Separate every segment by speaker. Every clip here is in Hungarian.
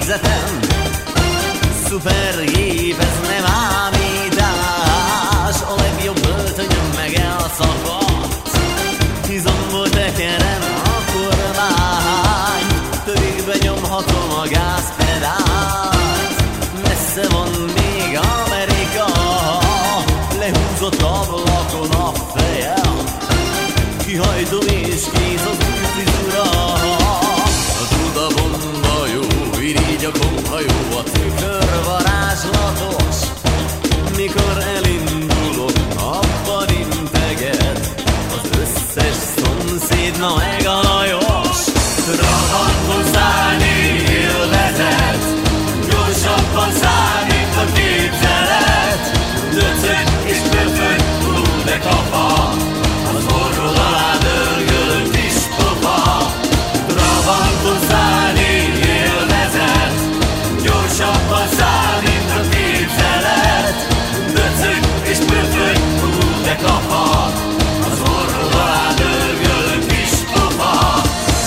Speaker 1: végzetem, szupergép, ez nem ámítás. A legjobb öltönyöm meg elszakadt, izomból tekerem a kormány, tövikbe nyomhatom a gázpedált. Messze van még Amerika, lehúzott ablakon a fejem, kihajtom és kész az új frizura. A tudabomba jó, irigy a komhajó, a tükör varázslatos. Mikor elindulok, abban integet az összes szomszéd, na meg a Lajos. Rohantul szállni élvezet, gyorsabban száll, mint a képzelet. Döcög és pöfög, de kapa, az orrod alá dörgölő kis pofa. Rohantul szállni élvezet, gyorsabban száll, mint a képzelet. Döcög és pöfög, de kapa, az orrod alá dörgölő kis pofa.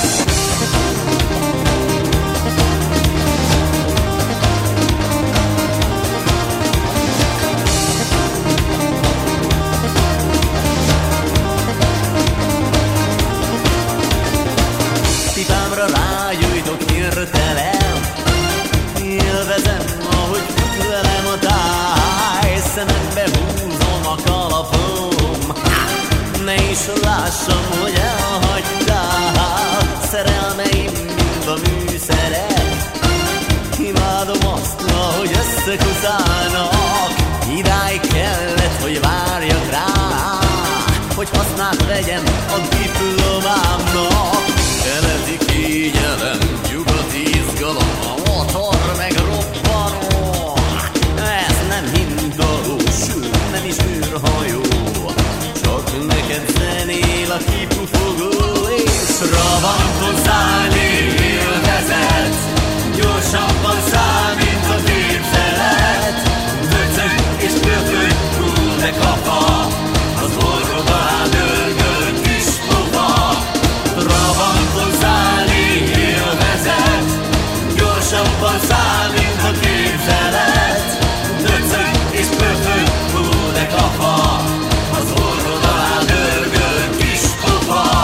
Speaker 1: Pipámra rágyújtok hirtelen, élvezem, ahogy fut velem a táj. Szemembe húzom a kalapom, ne is lássam, hogy elhagytál. Szerelmeim, mint a műszerek, imádom azt, ahogy összekutálnak. Idáig kellett, hogy várjak rá, hogy hasznát vegyem a diplomámnak. Keleti kényelem, nyugati izgalom, a motor meg robbanó. Ez nem hindaló, sőt nem is űrhajó, csak neked zenél a kipufogó. És rohantul szállni élvezet, gyorsabban száll, mint a képzelet. Döcög és pöfög, de kapa, az orrod alá dörgölő kis pofa. Rohantul szállni élvezet, gyorsabban száll, mint a képzelet. Döcög és pöfög, de kapa, az orrod alá dörgölő kis pofa.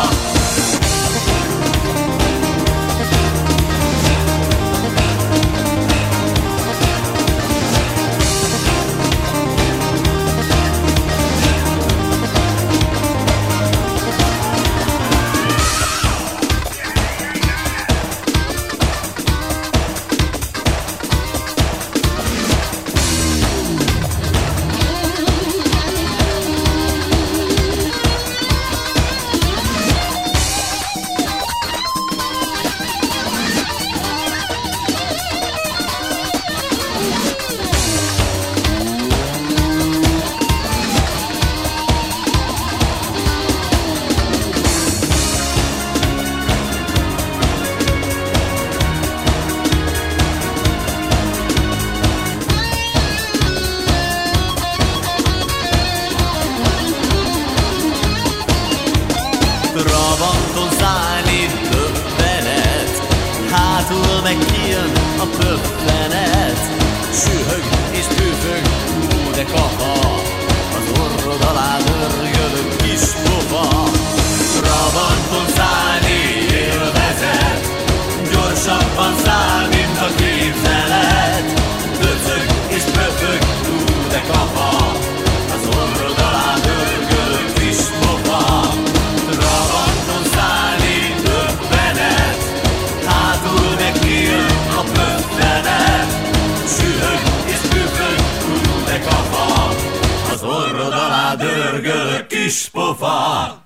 Speaker 1: Trabanton szállni döbbenet, hátul meg kijön a pöppenet. Sühög és püfög, de kapa, az orrod alá dörgölő kis pofa. Trabanton szállni élvezet, gyorsabban száll, mint a képzelet. Döcög és pöfög, de kapa, az orrod alá dörgölő kis pofa. Trabanton szállni döbbenet, hátul meg kijön a pöppenet. Sühög és püfög, de kapa, az orrod alá dörgölő kis pofa.